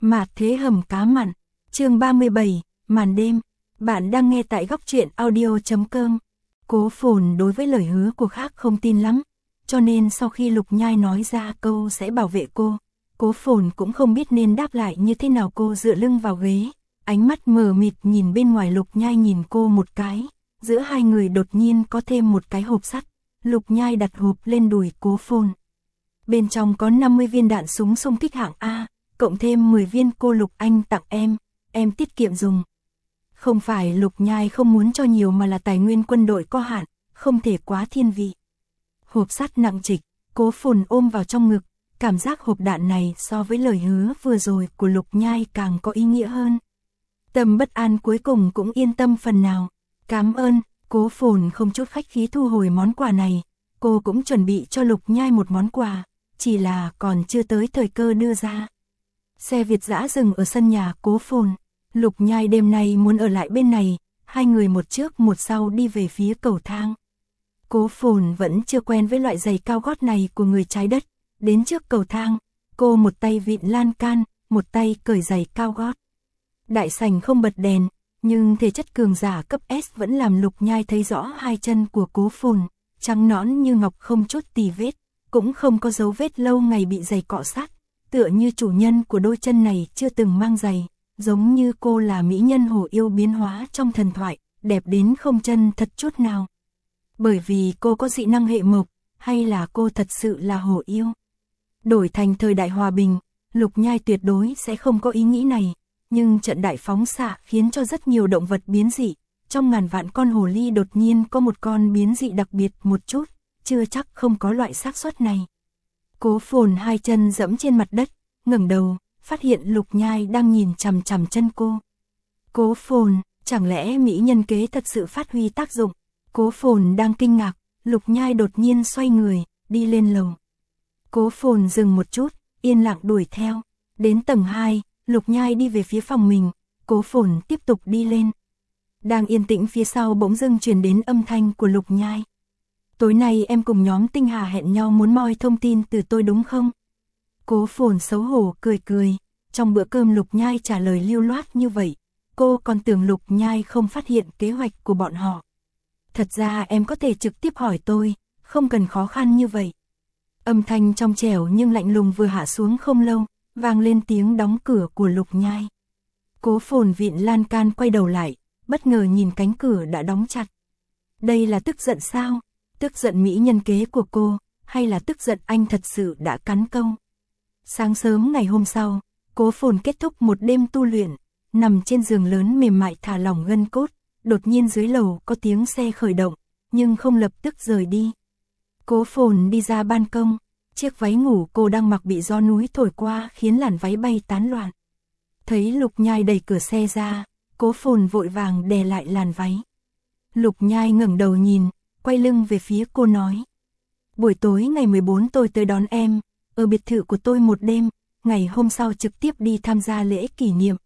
Mạt thế hầm cá mặn, chương 37, màn đêm. Bạn đang nghe tại góc truyện audio.com. Cố Phồn đối với lời hứa của khác không tin lắm, cho nên sau khi Lục Nhai nói ra câu sẽ bảo vệ cô, Cố Phồn cũng không biết nên đáp lại như thế nào. Cô dựa lưng vào ghế, ánh mắt mờ mịt nhìn bên ngoài. Lục Nhai nhìn cô một cái, giữa hai người đột nhiên có thêm một cái hộp sắt. Lục Nhai đặt hộp lên đùi Cố Phồn. Bên trong có 50 viên đạn súng xung kích hạng A, cộng thêm 10 viên cô Lục anh tặng em tiết kiệm dùng. Không phải Lục Nhai không muốn cho nhiều mà là tài nguyên quân đội có hạn, không thể quá thiên vị. Hộp sắt nặng trịch, Cố Phồn ôm vào trong ngực, cảm giác hộp đạn này so với lời hứa vừa rồi của Lục Nhai càng có ý nghĩa hơn. Tâm bất an cuối cùng cũng yên tâm phần nào. Cảm ơn, Cố Phồn không chút khách khí thu hồi món quà này. Cô cũng chuẩn bị cho Lục Nhai một món quà, chỉ là còn chưa tới thời cơ đưa ra. Xe Việt dã dừng ở sân nhà Cố Phồn. Lục Nhai đêm nay muốn ở lại bên này, hai người một trước một sau đi về phía cầu thang. Cố Phồn vẫn chưa quen với loại giày cao gót này của người trái đất. Đến trước cầu thang, cô một tay vịn lan can, một tay cởi giày cao gót. Đại sảnh không bật đèn, nhưng thể chất cường giả cấp S vẫn làm Lục Nhai thấy rõ hai chân của Cố Phồn, trắng nõn như ngọc không chút tì vết, cũng không có dấu vết lâu ngày bị giày cọ sát, tựa như chủ nhân của đôi chân này chưa từng mang giày, giống như cô là mỹ nhân hổ yêu biến hóa trong thần thoại, đẹp đến không chân thật chút nào. Bởi vì cô có dị năng hệ mộc, hay là cô thật sự là hổ yêu? Đổi thành thời đại hòa bình, Lục Nhai tuyệt đối sẽ không có ý nghĩ này, nhưng trận đại phóng xạ khiến cho rất nhiều động vật biến dị, trong ngàn vạn con hồ ly đột nhiên có một con biến dị đặc biệt một chút, chưa chắc không có loại xác suất này. Cố Phồn hai chân dẫm trên mặt đất, ngẩng đầu, phát hiện Lục Nhai đang nhìn chằm chằm chân cô. Cố Phồn, chẳng lẽ mỹ nhân kế thật sự phát huy tác dụng? Cố Phồn đang kinh ngạc, Lục Nhai đột nhiên xoay người, đi lên lầu. Cố Phồn dừng một chút, yên lặng đuổi theo. Đến tầng 2, Lục Nhai đi về phía phòng mình, Cố Phồn tiếp tục đi lên. Đang yên tĩnh phía sau bỗng dưng truyền đến âm thanh của Lục Nhai. Tối nay em cùng nhóm Tinh Hà hẹn nhau muốn moi thông tin từ tôi đúng không? Cố Phồn xấu hổ cười cười, trong bữa cơm Lục Nhai trả lời lưu loát như vậy, cô còn tưởng Lục Nhai không phát hiện kế hoạch của bọn họ. Thật ra em có thể trực tiếp hỏi tôi, không cần khó khăn như vậy. Âm thanh trong trẻo nhưng lạnh lùng vừa hạ xuống không lâu, vang lên tiếng đóng cửa của Lục Nhai. Cố Phồn vịn lan can quay đầu lại, bất ngờ nhìn cánh cửa đã đóng chặt. Đây là tức giận sao? Tức giận mỹ nhân kế của cô, hay là tức giận anh thật sự đã cắn câu? Sáng sớm ngày hôm sau, Cố Phồn kết thúc một đêm tu luyện, nằm trên giường lớn mềm mại thả lỏng gân cốt, đột nhiên dưới lầu có tiếng xe khởi động, nhưng không lập tức rời đi. Cố Phồn đi ra ban công, chiếc váy ngủ cô đang mặc bị gió núi thổi qua khiến làn váy bay tán loạn. Thấy Lục Nhai đẩy cửa xe ra, Cố Phồn vội vàng đè lại làn váy. Lục Nhai ngẩng đầu nhìn, quay lưng về phía cô nói. Buổi tối ngày 14 tôi tới đón em, ở biệt thự của tôi một đêm, ngày hôm sau trực tiếp đi tham gia lễ kỷ niệm.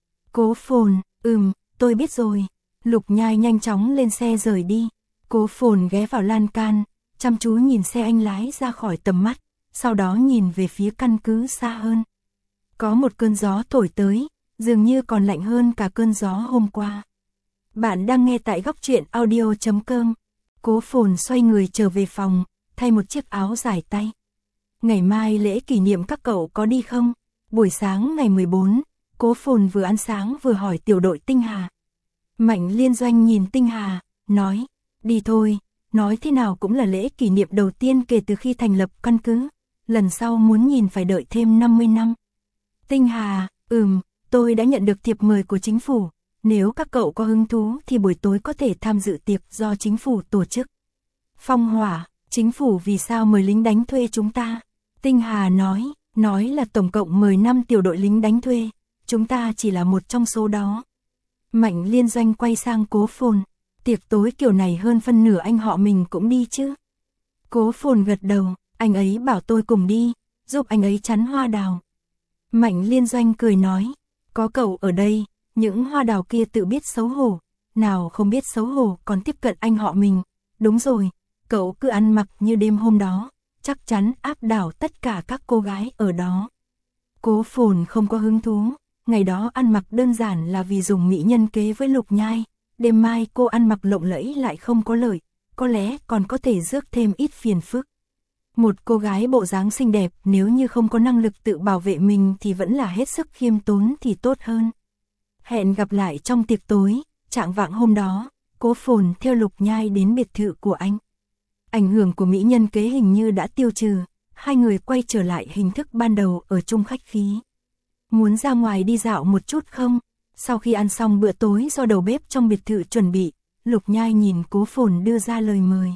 Cố Phồn, tôi biết rồi. Lục Nhai nhanh chóng lên xe rời đi. Cố Phồn ghé vào lan can, chăm chú nhìn xe anh lái ra khỏi tầm mắt, sau đó nhìn về phía căn cứ xa hơn. Có một cơn gió thổi tới, dường như còn lạnh hơn cả cơn gió hôm qua. Bạn đang nghe tại góc truyện audio.com. Cố Phồn xoay người trở về phòng, thay một chiếc áo dài tay. Ngày mai lễ kỷ niệm các cậu có đi không? Buổi sáng ngày 14, Cố Phồn vừa ăn sáng vừa hỏi tiểu đội Tinh Hà. Mạnh Liên Doanh nhìn Tinh Hà, nói, đi thôi, nói thế nào cũng là lễ kỷ niệm đầu tiên kể từ khi thành lập căn cứ, lần sau muốn nhìn phải đợi thêm 50 năm. Tinh Hà, tôi đã nhận được thiệp mời của chính phủ, nếu các cậu có hứng thú thì buổi tối có thể tham dự tiệc do chính phủ tổ chức. Phong Hỏa, chính phủ vì sao mời lính đánh thuê chúng ta? Tinh Hà nói là tổng cộng mời 5 tiểu đội lính đánh thuê, chúng ta chỉ là một trong số đó. Mạnh Liên Doanh quay sang Cố Phồn, tiệc tối kiểu này hơn phân nửa anh họ mình cũng đi chứ. Cố Phồn gật đầu, anh ấy bảo tôi cùng đi, giúp anh ấy chắn hoa đào. Mạnh Liên Doanh cười nói, có cậu ở đây, những hoa đào kia tự biết xấu hổ, nào không biết xấu hổ còn tiếp cận anh họ mình. Đúng rồi, cậu cứ ăn mặc như đêm hôm đó, chắc chắn áp đảo tất cả các cô gái ở đó. Cố Phồn không có hứng thú, ngày đó ăn mặc đơn giản là vì dùng mỹ nhân kế với Lục Nhai, đêm mai cô ăn mặc lộng lẫy lại không có lợi, có lẽ còn có thể rước thêm ít phiền phức. Một cô gái bộ dáng xinh đẹp nếu như không có năng lực tự bảo vệ mình thì vẫn là hết sức khiêm tốn thì tốt hơn. Hẹn gặp lại trong tiệc tối, chạng vạng hôm đó, Cố Phồn theo Lục Nhai đến biệt thự của anh. Ảnh hưởng của mỹ nhân kế hình như đã tiêu trừ, hai người quay trở lại hình thức ban đầu ở chung khách khí. Muốn ra ngoài đi dạo một chút không? Sau khi ăn xong bữa tối do đầu bếp trong biệt thự chuẩn bị, Lục Nhai nhìn Cố Phồn đưa ra lời mời.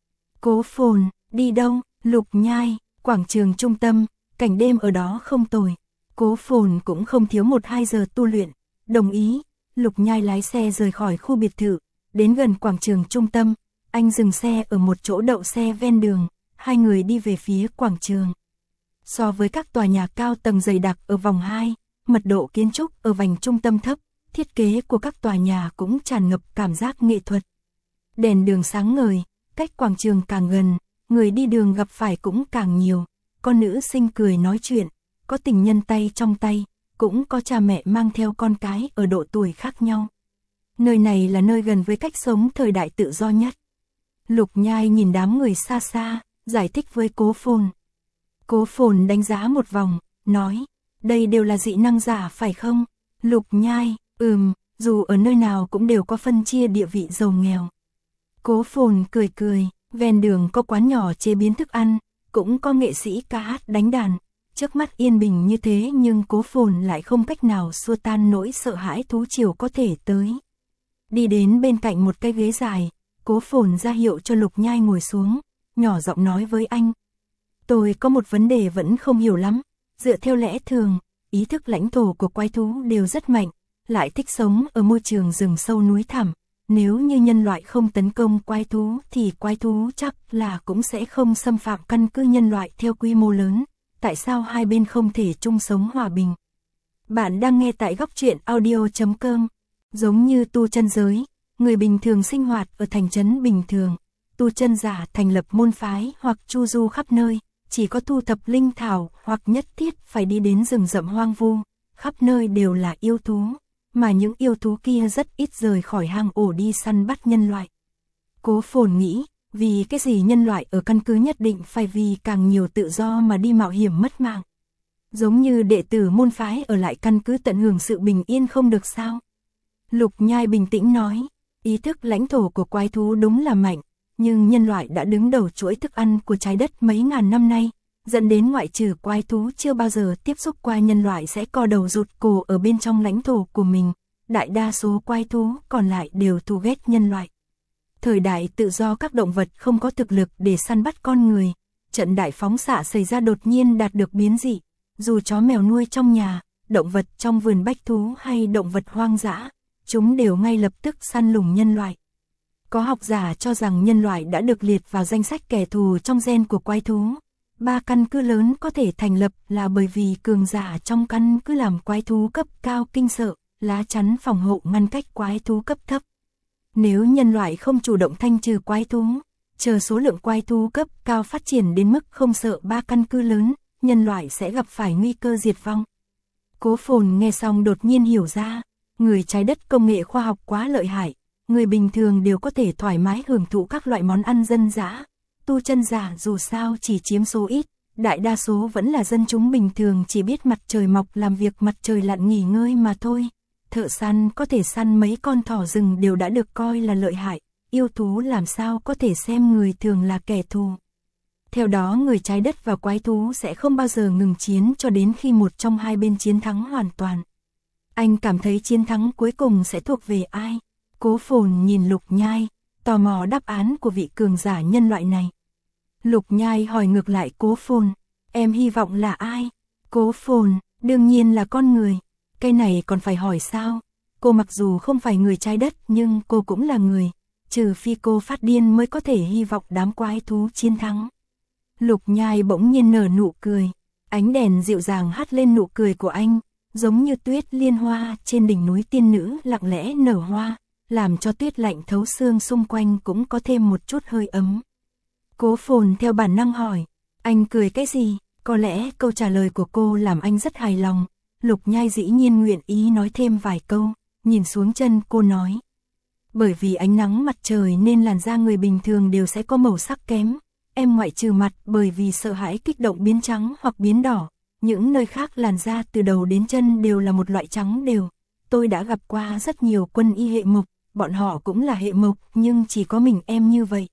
Cố Phồn, đi đâu? Lục Nhai, quảng trường trung tâm, cảnh đêm ở đó không tồi. Cố Phồn cũng không thiếu 1-2 giờ tu luyện, đồng ý. Lục Nhai lái xe rời khỏi khu biệt thự, đến gần quảng trường trung tâm, anh dừng xe ở một chỗ đậu xe ven đường, hai người đi về phía quảng trường. So với các tòa nhà cao tầng dày đặc ở vòng 2, mật độ kiến trúc ở vành trung tâm thấp, thiết kế của các tòa nhà cũng tràn ngập cảm giác nghệ thuật. Đèn đường sáng ngời, cách quảng trường càng gần, người đi đường gặp phải cũng càng nhiều, có nữ sinh cười nói chuyện, có tình nhân tay trong tay, cũng có cha mẹ mang theo con cái ở độ tuổi khác nhau. Nơi này là nơi gần với cách sống thời đại tự do nhất. Lục Nhai nhìn đám người xa xa, giải thích với Cố Phồn. Cố Phồn đánh giá một vòng, nói, đây đều là dị năng giả phải không? Lục Nhai, dù ở nơi nào cũng đều có phân chia địa vị giàu nghèo. Cố Phồn cười cười, ven đường có quán nhỏ chế biến thức ăn, cũng có nghệ sĩ ca hát đánh đàn. Trước mắt yên bình như thế nhưng Cố Phồn lại không cách nào xua tan nỗi sợ hãi thú triều có thể tới. Đi đến bên cạnh một cái ghế dài, Cố Phồn ra hiệu cho Lục Nhai ngồi xuống, nhỏ giọng nói với anh. Tôi có một vấn đề vẫn không hiểu lắm, dựa theo lẽ thường, ý thức lãnh thổ của quái thú đều rất mạnh, lại thích sống ở môi trường rừng sâu núi thẳm. Nếu như nhân loại không tấn công quái thú thì quái thú chắc là cũng sẽ không xâm phạm căn cứ nhân loại theo quy mô lớn. Tại sao hai bên không thể chung sống hòa bình? Bạn đang nghe tại góc truyện audio.com. Giống như tu chân giới, người bình thường sinh hoạt ở thành trấn bình thường, tu chân giả thành lập môn phái hoặc chu du khắp nơi, chỉ có thu thập linh thảo hoặc nhất thiết phải đi đến rừng rậm hoang vu, khắp nơi đều là yêu thú, mà những yêu thú kia rất ít rời khỏi hang ổ đi săn bắt nhân loại. Cố Phồn nghĩ, vì cái gì nhân loại ở căn cứ nhất định phải vì càng nhiều tự do mà đi mạo hiểm mất mạng. Giống như đệ tử môn phái ở lại căn cứ tận hưởng sự bình yên không được sao? Lục Nhai bình tĩnh nói, ý thức lãnh thổ của quái thú đúng là mạnh, nhưng nhân loại đã đứng đầu chuỗi thức ăn của trái đất mấy ngàn năm nay, dẫn đến ngoại trừ quái thú chưa bao giờ tiếp xúc qua nhân loại sẽ co đầu rụt cổ ở bên trong lãnh thổ của mình, đại đa số quái thú còn lại đều thù ghét nhân loại. Thời đại tự do các động vật không có thực lực để săn bắt con người, trận đại phóng xạ xảy ra đột nhiên đạt được biến dị, dù chó mèo nuôi trong nhà, động vật trong vườn bách thú hay động vật hoang dã, chúng đều ngay lập tức săn lùng nhân loại. Có học giả cho rằng nhân loại đã được liệt vào danh sách kẻ thù trong gen của quái thú. 3 căn cứ lớn có thể thành lập là bởi vì cường giả trong căn cứ làm quái thú cấp cao kinh sợ, lá chắn phòng hộ ngăn cách quái thú cấp thấp. Nếu nhân loại không chủ động thanh trừ quái thú, chờ số lượng quái thú cấp cao phát triển đến mức không sợ 3 căn cứ lớn, nhân loại sẽ gặp phải nguy cơ diệt vong. Cố Phồn nghe xong đột nhiên hiểu ra, người trái đất công nghệ khoa học quá lợi hại, người bình thường đều có thể thoải mái hưởng thụ các loại món ăn dân dã. Tu chân giả dù sao chỉ chiếm số ít, đại đa số vẫn là dân chúng bình thường chỉ biết mặt trời mọc làm việc mặt trời lặn nghỉ ngơi mà thôi. Thợ săn có thể săn mấy con thỏ rừng đều đã được coi là lợi hại, yêu thú làm sao có thể xem người thường là kẻ thù. Theo đó người trái đất và quái thú sẽ không bao giờ ngừng chiến cho đến khi một trong hai bên chiến thắng hoàn toàn. Anh cảm thấy chiến thắng cuối cùng sẽ thuộc về ai? Cố Phồn nhìn Lục Nhai, tò mò đáp án của vị cường giả nhân loại này. Lục Nhai hỏi ngược lại Cố Phồn, em hy vọng là ai? Cố Phồn, đương nhiên là con người. Cái này còn phải hỏi sao? Cô mặc dù không phải người trái đất nhưng cô cũng là người, trừ phi cô phát điên mới có thể hy vọng đám quái thú chiến thắng. Lục Nhai bỗng nhiên nở nụ cười, ánh đèn dịu dàng hắt lên nụ cười của anh, giống như tuyết liên hoa trên đỉnh núi tiên nữ lặng lẽ nở hoa, làm cho tuyết lạnh thấu xương xung quanh cũng có thêm một chút hơi ấm. Cố Phồn theo bản năng hỏi, anh cười cái gì? Có lẽ câu trả lời của cô làm anh rất hài lòng, Lục Nhai dĩ nhiên nguyện ý nói thêm vài câu, nhìn xuống chân cô nói. Bởi vì ánh nắng mặt trời nên làn da người bình thường đều sẽ có màu sắc kém, em ngoại trừ mặt bởi vì sợ hãi kích động biến trắng hoặc biến đỏ, những nơi khác làn da từ đầu đến chân đều là một loại trắng đều. Tôi đã gặp qua rất nhiều quân y hệ mộc, bọn họ cũng là hệ mộc nhưng chỉ có mình em như vậy.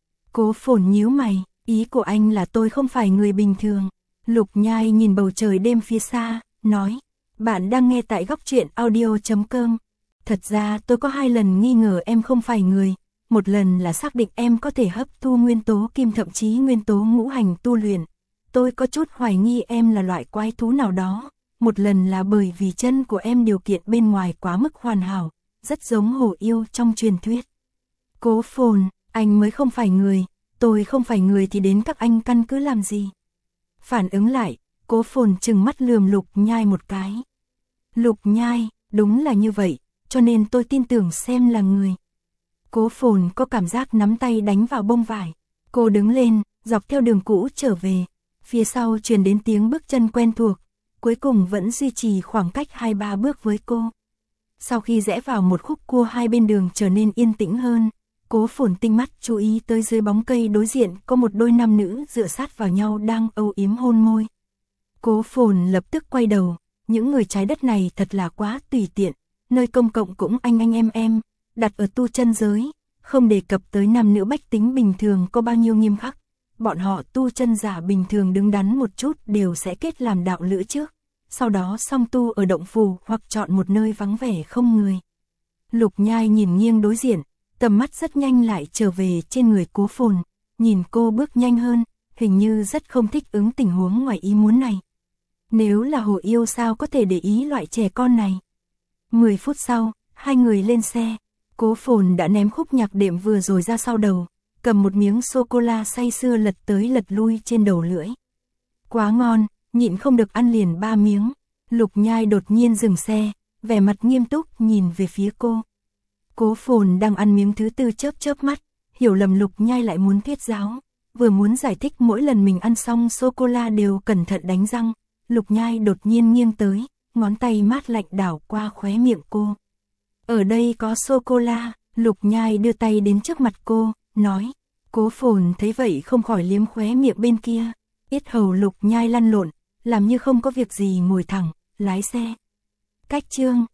Cố Phồn nhíu mày, ý của anh là tôi không phải người bình thường. Lục Nhai nhìn bầu trời đêm phía xa, nói, bạn đang nghe tại góc truyện audio.com. Thật ra tôi có 2 lần nghi ngờ em không phải người, một lần là xác định em có thể hấp thu nguyên tố kim thậm chí nguyên tố ngũ hành tu luyện. Tôi có chút hoài nghi em là loại quái thú nào đó, một lần là bởi vì chân của em điều kiện bên ngoài quá mức hoàn hảo, rất giống hổ yêu trong truyền thuyết. Cố Phồn, anh mới không phải người, tôi không phải người thì đến các anh căn cứ làm gì? Phản ứng lại, Cố Phồn trừng mắt lườm Lục Nhai một cái. Lục Nhai, đúng là như vậy, cho nên tôi tin tưởng xem là người. Cố Phồn có cảm giác nắm tay đánh vào bông vải. Cô đứng lên, dọc theo đường cũ trở về. Phía sau truyền đến tiếng bước chân quen thuộc, cuối cùng vẫn duy trì khoảng cách 2-3 bước với cô. Sau khi rẽ vào một khúc cua hai bên đường trở nên yên tĩnh hơn, Cố Phồn tinh mắt chú ý tới dưới bóng cây đối diện có một đôi nam nữ dựa sát vào nhau đang âu yếm hôn môi. Cố Phồn lập tức quay đầu, những người trái đất này thật là quá tùy tiện, nơi công cộng cũng anh em, đặt ở tu chân giới, không đề cập tới nam nữ bách tính bình thường có bao nhiêu nghiêm khắc. Bọn họ tu chân giả bình thường đứng đắn một chút đều sẽ kết làm đạo lữ trước, sau đó song tu ở động phủ hoặc chọn một nơi vắng vẻ không người. Lục Nhai nhìn nghiêng đối diện, tầm mắt rất nhanh lại trở về trên người Cố Phồn, nhìn cô bước nhanh hơn, hình như rất không thích ứng tình huống ngoài ý muốn này. Nếu là hổ yêu sao có thể để ý loại trẻ con này. 10 phút sau, hai người lên xe, Cố Phồn đã ném khúc nhạc đệm vừa rồi ra sau đầu, cầm một miếng sô-cô-la say sưa lật tới lật lui trên đầu lưỡi. Quá ngon, nhịn không được ăn liền 3 miếng. Lục Nhai đột nhiên dừng xe, vẻ mặt nghiêm túc nhìn về phía cô. Cố Phồn đang ăn miếng thứ tư chớp mắt, hiểu lầm Lục Nhai lại muốn thuyết giáo, vừa muốn giải thích mỗi lần mình ăn xong sô-cô-la đều cẩn thận đánh răng. Lục Nhai đột nhiên nghiêng tới, ngón tay mát lạnh đảo qua khóe miệng cô. Ở đây có sô-cô-la. Lục Nhai đưa tay đến trước mặt cô, nói. Cố Phồn thấy vậy không khỏi liếm khóe miệng bên kia. Yết hầu Lục Nhai lăn lộn, làm như không có việc gì ngồi thẳng, lái xe. Cách chương